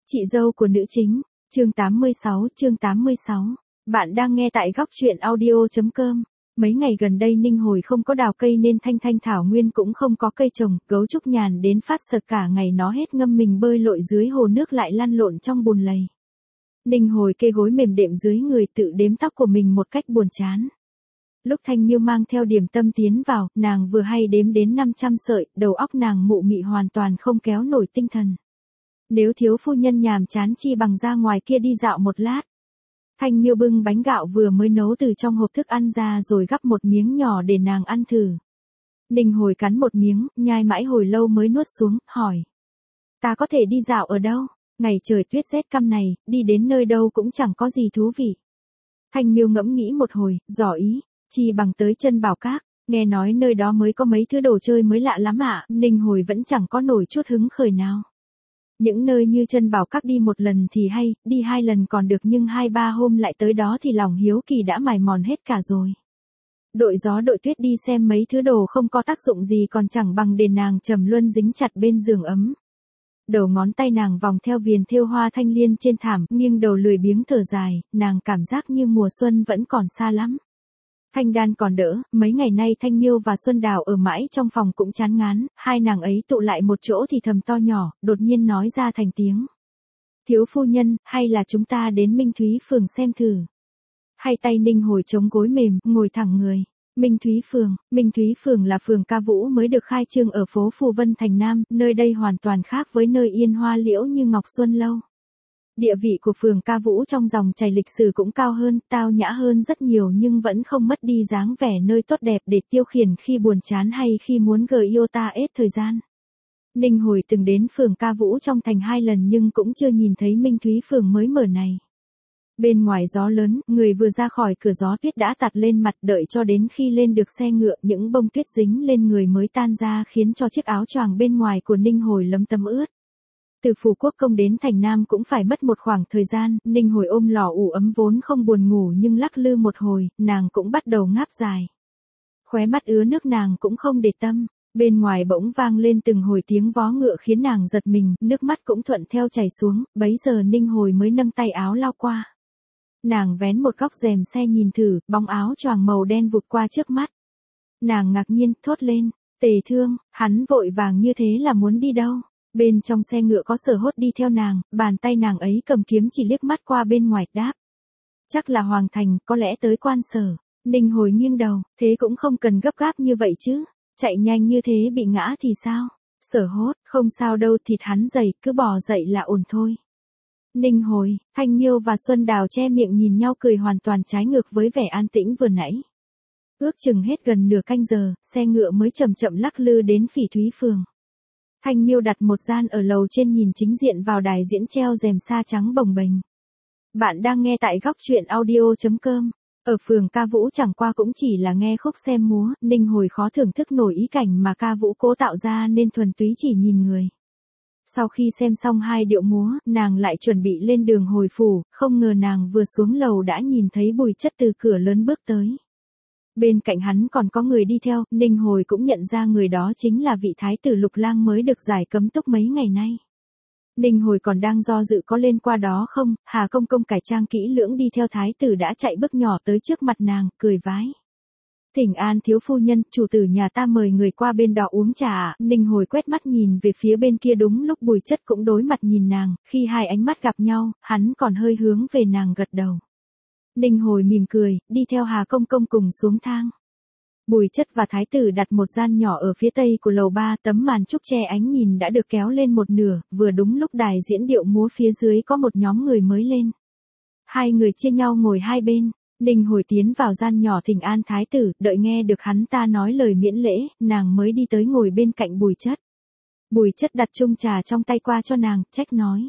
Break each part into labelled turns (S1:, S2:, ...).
S1: Chị dâu của nữ chính, chương 86. Bạn đang nghe tại góc truyện audio.com. Mấy ngày gần đây Ninh Hồi không có đào cây nên thanh thanh thảo nguyên cũng không có cây trồng, gấu trúc nhàn đến phát sợt cả ngày nó hết ngâm mình bơi lội dưới hồ nước lại lăn lộn trong bùn lầy. Ninh Hồi kê gối mềm đệm dưới người tự đếm tóc của mình một cách buồn chán. Lúc Thanh Miêu mang theo điểm tâm tiến vào, nàng vừa hay đếm đến 500 sợi, đầu óc nàng mụ mị hoàn toàn không kéo nổi tinh thần. Nếu thiếu phu nhân nhàm chán chi bằng ra ngoài kia đi dạo một lát. Thanh Miêu bưng bánh gạo vừa mới nấu từ trong hộp thức ăn ra rồi gắp một miếng nhỏ để nàng ăn thử. Ninh Hồi cắn một miếng, nhai mãi hồi lâu mới nuốt xuống, hỏi. Ta có thể đi dạo ở đâu? Ngày trời tuyết rét căm này, đi đến nơi đâu cũng chẳng có gì thú vị. Thanh Miêu ngẫm nghĩ một hồi, dò ý, chi bằng tới Chân Bảo Các, nghe nói nơi đó mới có mấy thứ đồ chơi mới lạ lắm ạ. Ninh Hồi vẫn chẳng có nổi chút hứng khởi nào. Những nơi như Chân Bảo Các đi một lần thì hay, đi 2 lần còn được nhưng 2-3 hôm lại tới đó thì lòng hiếu kỳ đã mài mòn hết cả rồi. Đội gió đội tuyết đi xem mấy thứ đồ không có tác dụng gì còn chẳng bằng để nàng trầm luân dính chặt bên giường ấm. Đầu ngón tay nàng vòng theo viền thêu hoa thanh liên trên thảm, nghiêng đầu lười biếng thở dài, nàng cảm giác như mùa xuân vẫn còn xa lắm. Thanh Đan còn đỡ, mấy ngày nay Thanh Miêu và Xuân Đào ở mãi trong phòng cũng chán ngán, hai nàng ấy tụ lại một chỗ thì thầm to nhỏ, đột nhiên nói ra thành tiếng. Thiếu phu nhân, hay là chúng ta đến Minh Thúy Phường xem thử. Hai tay Ninh Hồi chống gối mềm, ngồi thẳng người. Minh Thúy Phường là phường ca vũ mới được khai trương ở phố Phù Vân thành Nam, nơi đây hoàn toàn khác với nơi yên hoa liễu như Ngọc Xuân Lâu. Địa vị của phường ca vũ trong dòng chảy lịch sử cũng cao hơn, tao nhã hơn rất nhiều nhưng vẫn không mất đi dáng vẻ nơi tốt đẹp để tiêu khiển khi buồn chán hay khi muốn iota hết thời gian. Ninh Hồi từng đến phường ca vũ trong thành 2 lần nhưng cũng chưa nhìn thấy Minh Thúy Phường mới mở này. Bên ngoài gió lớn, người vừa ra khỏi cửa gió tuyết đã tạt lên mặt, đợi cho đến khi lên được xe ngựa những bông tuyết dính lên người mới tan ra khiến cho chiếc áo choàng bên ngoài của Ninh Hồi lấm tấm ướt. Từ Phù Quốc Công đến thành Nam cũng phải mất một khoảng thời gian, Ninh Hồi ôm lò ủ ấm vốn không buồn ngủ nhưng lắc lư một hồi, nàng cũng bắt đầu ngáp dài. Khóe mắt ứa nước nàng cũng không để tâm, bên ngoài bỗng vang lên từng hồi tiếng vó ngựa khiến nàng giật mình, nước mắt cũng thuận theo chảy xuống, bấy giờ Ninh Hồi mới nâng tay áo lao qua. Nàng vén một góc rèm xe nhìn thử, bóng áo choàng màu đen vụt qua trước mắt. Nàng ngạc nhiên, thốt lên, Tề Thương, hắn vội vàng như thế là muốn đi đâu? Bên trong xe ngựa có Sở Hốt đi theo nàng, bàn tay nàng ấy cầm kiếm chỉ liếc mắt qua bên ngoài đáp. Chắc là Hoàng Thành, có lẽ tới Quan Sở. Ninh Hồi nghiêng đầu, thế cũng không cần gấp gáp như vậy chứ, chạy nhanh như thế bị ngã thì sao? Sở Hốt, không sao đâu, thịt hắn dày, cứ bò dậy là ổn thôi. Ninh Hồi, Thanh Miêu và Xuân Đào che miệng nhìn nhau cười hoàn toàn trái ngược với vẻ an tĩnh vừa nãy. Ước chừng hết gần nửa canh giờ, xe ngựa mới chậm chậm lắc lư đến Phỉ Thúy Phường. Thanh Miêu đặt một gian ở lầu trên nhìn chính diện vào đài diễn treo rèm sa trắng bồng bềnh. Bạn đang nghe tại góc truyện audio.com. Ở phường ca vũ chẳng qua cũng chỉ là nghe khúc xem múa, Ninh Hồi khó thưởng thức nổi ý cảnh mà ca vũ cố tạo ra nên thuần túy chỉ nhìn người. Sau khi xem xong 2 điệu múa, nàng lại chuẩn bị lên đường hồi phủ, không ngờ nàng vừa xuống lầu đã nhìn thấy Bùi Chất từ cửa lớn bước tới. Bên cạnh hắn còn có người đi theo, Ninh Hồi cũng nhận ra người đó chính là vị thái tử Lục Lang mới được giải cấm túc mấy ngày nay. Ninh Hồi còn đang do dự có lên qua đó không, Hà Công Công cải trang kỹ lưỡng đi theo thái tử đã chạy bước nhỏ tới trước mặt nàng, cười vái. Thỉnh an thiếu phu nhân, chủ tử nhà ta mời người qua bên đó uống trà ạ. Ninh Hồi quét mắt nhìn về phía bên kia đúng lúc Bùi Chất cũng đối mặt nhìn nàng, khi hai ánh mắt gặp nhau, hắn còn hơi hướng về nàng gật đầu. Ninh Hồi mỉm cười, đi theo Hà Công Công cùng xuống thang. Bùi Chất và thái tử đặt một gian nhỏ ở phía tây của lầu 3, tấm màn trúc che ánh nhìn đã được kéo lên một nửa, vừa đúng lúc đài diễn điệu múa phía dưới có một nhóm người mới lên. Hai người chia nhau ngồi hai bên. Ninh Hồi tiến vào gian nhỏ thỉnh an thái tử, đợi nghe được hắn ta nói lời miễn lễ, nàng mới đi tới ngồi bên cạnh Bùi Chất. Bùi Chất đặt chung trà trong tay qua cho nàng, trách nói.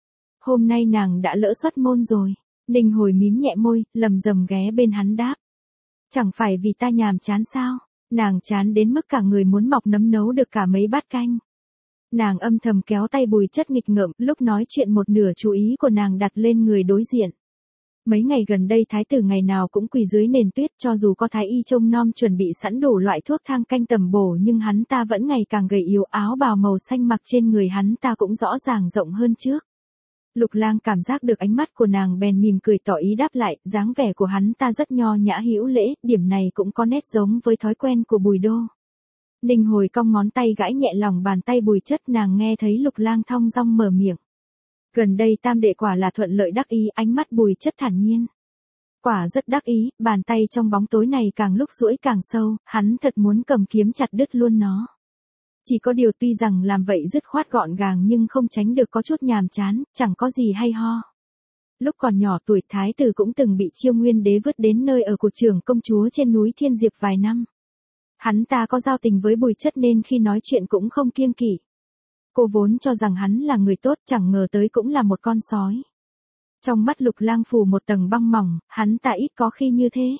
S1: Hôm nay nàng đã lỡ xuất môn rồi. Ninh Hồi mím nhẹ môi, lầm rầm ghé bên hắn đáp. Chẳng phải vì ta nhàm chán sao? Nàng chán đến mức cả người muốn mọc nấm nấu được cả mấy bát canh. Nàng âm thầm kéo tay Bùi Chất nghịch ngợm, lúc nói chuyện một nửa chú ý của nàng đặt lên người đối diện. Mấy ngày gần đây thái tử ngày nào cũng quỳ dưới nền tuyết, cho dù có thái y trông nom chuẩn bị sẵn đủ loại thuốc thang canh tầm bổ nhưng hắn ta vẫn ngày càng gầy yếu, áo bào màu xanh mặc trên người hắn ta cũng rõ ràng rộng hơn trước. Lục Lang cảm giác được ánh mắt của nàng bèn mỉm cười tỏ ý đáp lại, dáng vẻ của hắn ta rất nho nhã hữu lễ, điểm này cũng có nét giống với thói quen của Bùi Đô. Ninh Hồi cong ngón tay gãi nhẹ lòng bàn tay Bùi Chất, nàng nghe thấy Lục Lang thong dong mở miệng. Gần đây tam đệ quả là thuận lợi đắc ý, ánh mắt Bùi Chất thản nhiên. Quả rất đắc ý, bàn tay trong bóng tối này càng lúc duỗi càng sâu, hắn thật muốn cầm kiếm chặt đứt luôn nó. Chỉ có điều tuy rằng làm vậy dứt khoát gọn gàng nhưng không tránh được có chút nhàm chán, chẳng có gì hay ho. Lúc còn nhỏ tuổi thái tử cũng từng bị Chiêu Nguyên đế vứt đến nơi ở của trưởng công chúa trên núi Thiên Diệp vài năm. Hắn ta có giao tình với Bùi Chất nên khi nói chuyện cũng không kiêng kỵ. Cô vốn cho rằng hắn là người tốt, chẳng ngờ tới cũng là một con sói. Trong mắt Lục Lang phủ một tầng băng mỏng, hắn ta ít có khi như thế.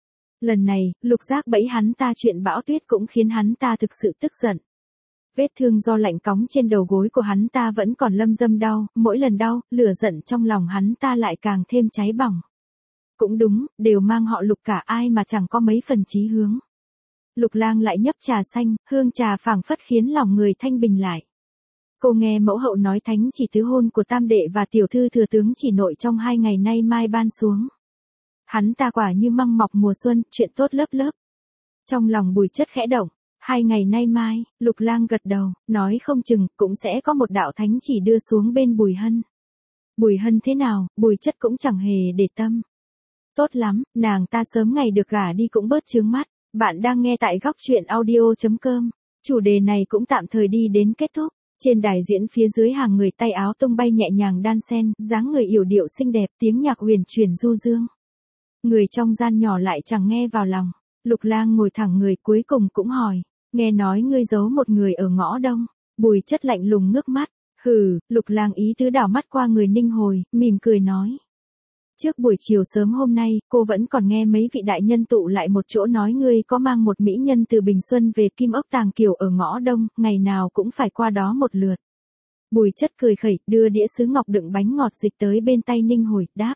S1: Lần này, Lục Giác bẫy hắn ta chuyện bão tuyết cũng khiến hắn ta thực sự tức giận. Vết thương do lạnh cóng trên đầu gối của hắn ta vẫn còn lâm dâm đau, mỗi lần đau, lửa giận trong lòng hắn ta lại càng thêm cháy bỏng. Cũng đúng, đều mang họ Lục cả, ai mà chẳng có mấy phần chí hướng. Lục Lang lại nhấp trà xanh, hương trà phảng phất khiến lòng người thanh bình lại. Cô nghe mẫu hậu nói thánh chỉ tứ hôn của tam đệ và tiểu thư thừa tướng chỉ nội trong 2 ngày nay mai ban xuống. Hắn ta quả như măng mọc mùa xuân, chuyện tốt lớp lớp. Trong lòng Bùi Chất khẽ động, 2 ngày nay mai, Lục Lang gật đầu, nói không chừng cũng sẽ có một đạo thánh chỉ đưa xuống bên Bùi Hân. Bùi Hân thế nào, Bùi Chất cũng chẳng hề để tâm. Tốt lắm, nàng ta sớm ngày được gả đi cũng bớt chướng mắt. Bạn đang nghe tại góc truyện audio.com. Chủ đề này cũng tạm thời đi đến kết thúc. Trên đài diễn phía dưới hàng người tay áo tung bay nhẹ nhàng đan xen, dáng người yểu điệu xinh đẹp, tiếng nhạc huyền chuyển du dương. Người trong gian nhỏ lại chẳng nghe vào lòng. Lục Lang ngồi thẳng người cuối cùng cũng hỏi, nghe nói ngươi giấu một người ở ngõ đông. Bùi Chất lạnh lùng ngước mắt, hừ. Lục Lang ý tứ đảo mắt qua người Ninh Hồi, mỉm cười nói. Trước buổi chiều sớm hôm nay, cô vẫn còn nghe mấy vị đại nhân tụ lại một chỗ nói ngươi có mang một mỹ nhân từ Bình Xuân về Kim Ốc Tàng Kiều ở ngõ đông, ngày nào cũng phải qua đó một lượt. Bùi Chất cười khẩy, đưa đĩa sứ ngọc đựng bánh ngọt dịch tới bên tay Ninh Hồi, đáp.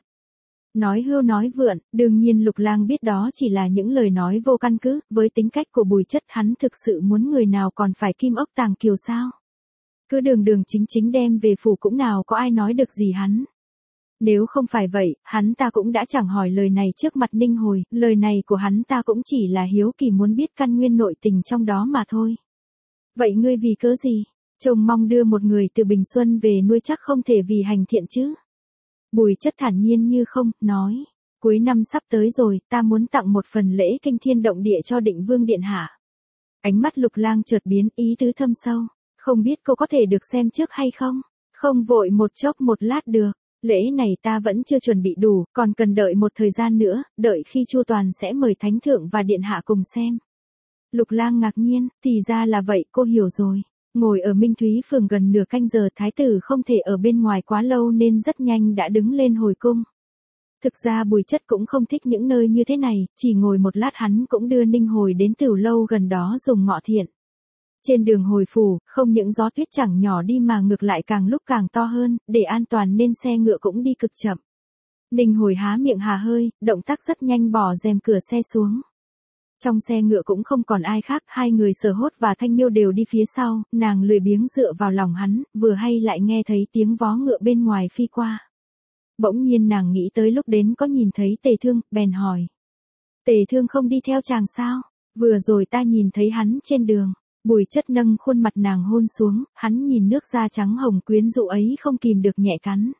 S1: Nói hưu nói vượn, đương nhiên Lục Lang biết đó chỉ là những lời nói vô căn cứ, với tính cách của Bùi Chất hắn thực sự muốn người nào còn phải Kim Ốc Tàng Kiều sao? Cứ đường đường chính chính đem về phủ cũng nào có ai nói được gì hắn. Nếu không phải vậy, hắn ta cũng đã chẳng hỏi lời này trước mặt Ninh Hồi, lời này của hắn ta cũng chỉ là hiếu kỳ muốn biết căn nguyên nội tình trong đó mà thôi. Vậy ngươi vì cớ gì? Trông mong đưa một người từ Bình Xuân về nuôi chắc không thể vì hành thiện chứ? Bùi Chất thản nhiên như không, nói. Cuối năm sắp tới rồi, ta muốn tặng một phần lễ kinh thiên động địa cho Định Vương điện hạ. Ánh mắt Lục Lang chợt biến, ý tứ thâm sâu. Không biết cô có thể được xem trước hay không? Không vội một chốc một lát được. Lễ này ta vẫn chưa chuẩn bị đủ, còn cần đợi một thời gian nữa, đợi khi chu toàn sẽ mời thánh thượng và điện hạ cùng xem. Lục Lang ngạc nhiên, thì ra là vậy, cô hiểu rồi. Ngồi ở Minh Thúy Phường gần nửa canh giờ, thái tử không thể ở bên ngoài quá lâu nên rất nhanh đã đứng lên hồi cung. Thực ra Bùi Chất cũng không thích những nơi như thế này, chỉ ngồi một lát hắn cũng đưa Ninh Hồi đến Tửu Lâu gần đó dùng ngọ thiện. Trên đường hồi phủ, không những gió tuyết chẳng nhỏ đi mà ngược lại càng lúc càng to hơn, để an toàn nên xe ngựa cũng đi cực chậm. Ninh Hồi há miệng hà hơi, động tác rất nhanh bỏ rèm cửa xe xuống. Trong xe ngựa cũng không còn ai khác, hai người Sở Hốt và Thanh Miêu đều đi phía sau, nàng lười biếng dựa vào lòng hắn, vừa hay lại nghe thấy tiếng vó ngựa bên ngoài phi qua. Bỗng nhiên nàng nghĩ tới lúc đến có nhìn thấy Tề Thương, bèn hỏi. Tề Thương không đi theo chàng sao? Vừa rồi ta nhìn thấy hắn trên đường. Bùi Chất nâng khuôn mặt nàng hôn xuống, hắn nhìn nước da trắng hồng quyến rũ ấy không kìm được nhẹ cắn.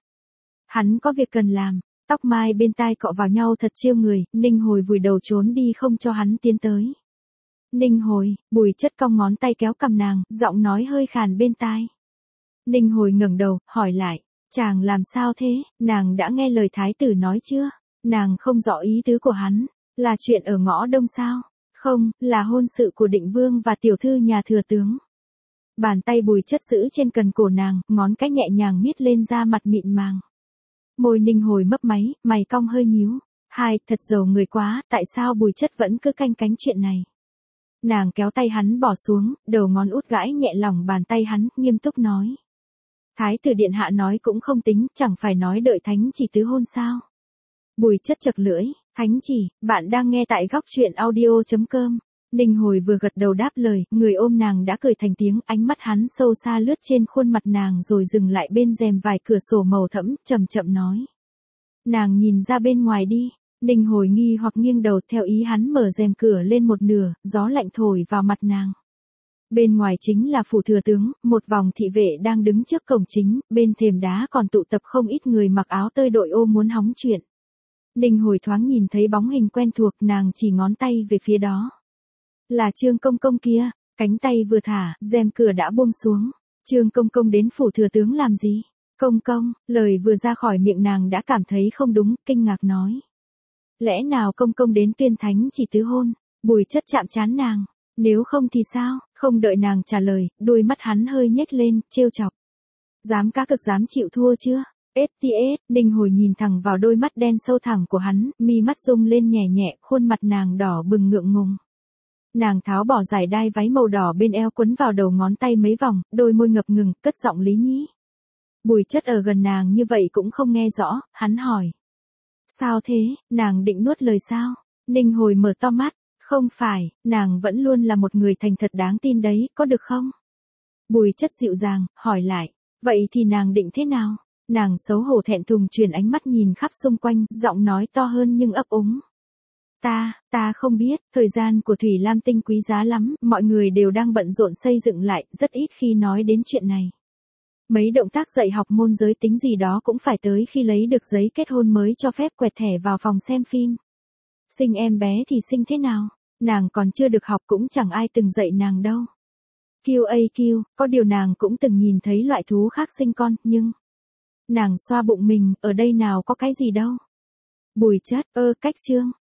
S1: Hắn có việc cần làm, tóc mai bên tai cọ vào nhau thật chiêu người, Ninh Hồi vùi đầu trốn đi không cho hắn tiến tới. Ninh Hồi, Bùi Chất cong ngón tay kéo cằm nàng, giọng nói hơi khàn bên tai. Ninh Hồi ngẩng đầu, hỏi lại, chàng làm sao thế, nàng đã nghe lời thái tử nói chưa? Nàng không rõ ý tứ của hắn, là chuyện ở ngõ đông sao? Không, là hôn sự của Định Vương và tiểu thư nhà thừa tướng. Bàn tay Bùi Chất giữ trên cần cổ nàng, ngón cái nhẹ nhàng miết lên da mặt mịn màng. Môi Ninh Hồi mấp máy, mày cong hơi nhíu. Hai, thật giàu người quá, tại sao Bùi Chất vẫn cứ canh cánh chuyện này? Nàng kéo tay hắn bỏ xuống, đầu ngón út gãi nhẹ lòng bàn tay hắn, nghiêm túc nói. Thái tử điện hạ nói cũng không tính, chẳng phải nói đợi thánh chỉ tứ hôn sao? Bùi Chất chật lưỡi, thánh chỉ, bạn đang nghe tại góc truyện audio.com. Ninh Hồi vừa gật đầu đáp lời, người ôm nàng đã cười thành tiếng, ánh mắt hắn sâu xa lướt trên khuôn mặt nàng rồi dừng lại bên rèm vải cửa sổ màu thẫm, chậm chậm nói. Nàng nhìn ra bên ngoài đi. Ninh Hồi nghi hoặc nghiêng đầu theo ý hắn mở rèm cửa lên một nửa, gió lạnh thổi vào mặt nàng. Bên ngoài chính là phủ thừa tướng, một vòng thị vệ đang đứng trước cổng chính, bên thềm đá còn tụ tập không ít người mặc áo tơi đội ô muốn hóng chuyện. Ninh Hồi thoáng nhìn thấy bóng hình quen thuộc, nàng chỉ ngón tay về phía đó. Là Trương Công Công kia, cánh tay vừa thả, rèm cửa đã buông xuống. Trương Công Công đến phủ thừa tướng làm gì? Công công, lời vừa ra khỏi miệng nàng đã cảm thấy không đúng, kinh ngạc nói. Lẽ nào công công đến tuyên thánh chỉ tứ hôn? Bùi Chất chạm trán nàng. Nếu không thì sao? Không đợi nàng trả lời, đôi mắt hắn hơi nhếch lên, trêu chọc. Dám cá cực dám chịu thua chưa? STS, Ninh Hồi nhìn thẳng vào đôi mắt đen sâu thẳm của hắn, mi mắt rung lên nhẹ nhẹ, khuôn mặt nàng đỏ bừng ngượng ngùng. Nàng tháo bỏ dải đai váy màu đỏ bên eo quấn vào đầu ngón tay mấy vòng, đôi môi ngập ngừng, cất giọng lý nhí. Bùi Chất ở gần nàng như vậy cũng không nghe rõ, hắn hỏi. Sao thế, nàng định nuốt lời sao? Ninh Hồi mở to mắt, không phải, nàng vẫn luôn là một người thành thật đáng tin đấy, có được không? Bùi Chất dịu dàng, hỏi lại, vậy thì nàng định thế nào? Nàng xấu hổ thẹn thùng chuyển ánh mắt nhìn khắp xung quanh, giọng nói to hơn nhưng ấp úng. Ta không biết, thời gian của Thủy Lam Tinh quý giá lắm, mọi người đều đang bận rộn xây dựng lại, rất ít khi nói đến chuyện này. Mấy động tác dạy học môn giới tính gì đó cũng phải tới khi lấy được giấy kết hôn mới cho phép quẹt thẻ vào phòng xem phim. Sinh em bé thì sinh thế nào? Nàng còn chưa được học cũng chẳng ai từng dạy nàng đâu. QAQ, có điều nàng cũng từng nhìn thấy loại thú khác sinh con, nhưng... Nàng xoa bụng mình, ở đây nào có cái gì đâu. Bùi Chất, cách Trương,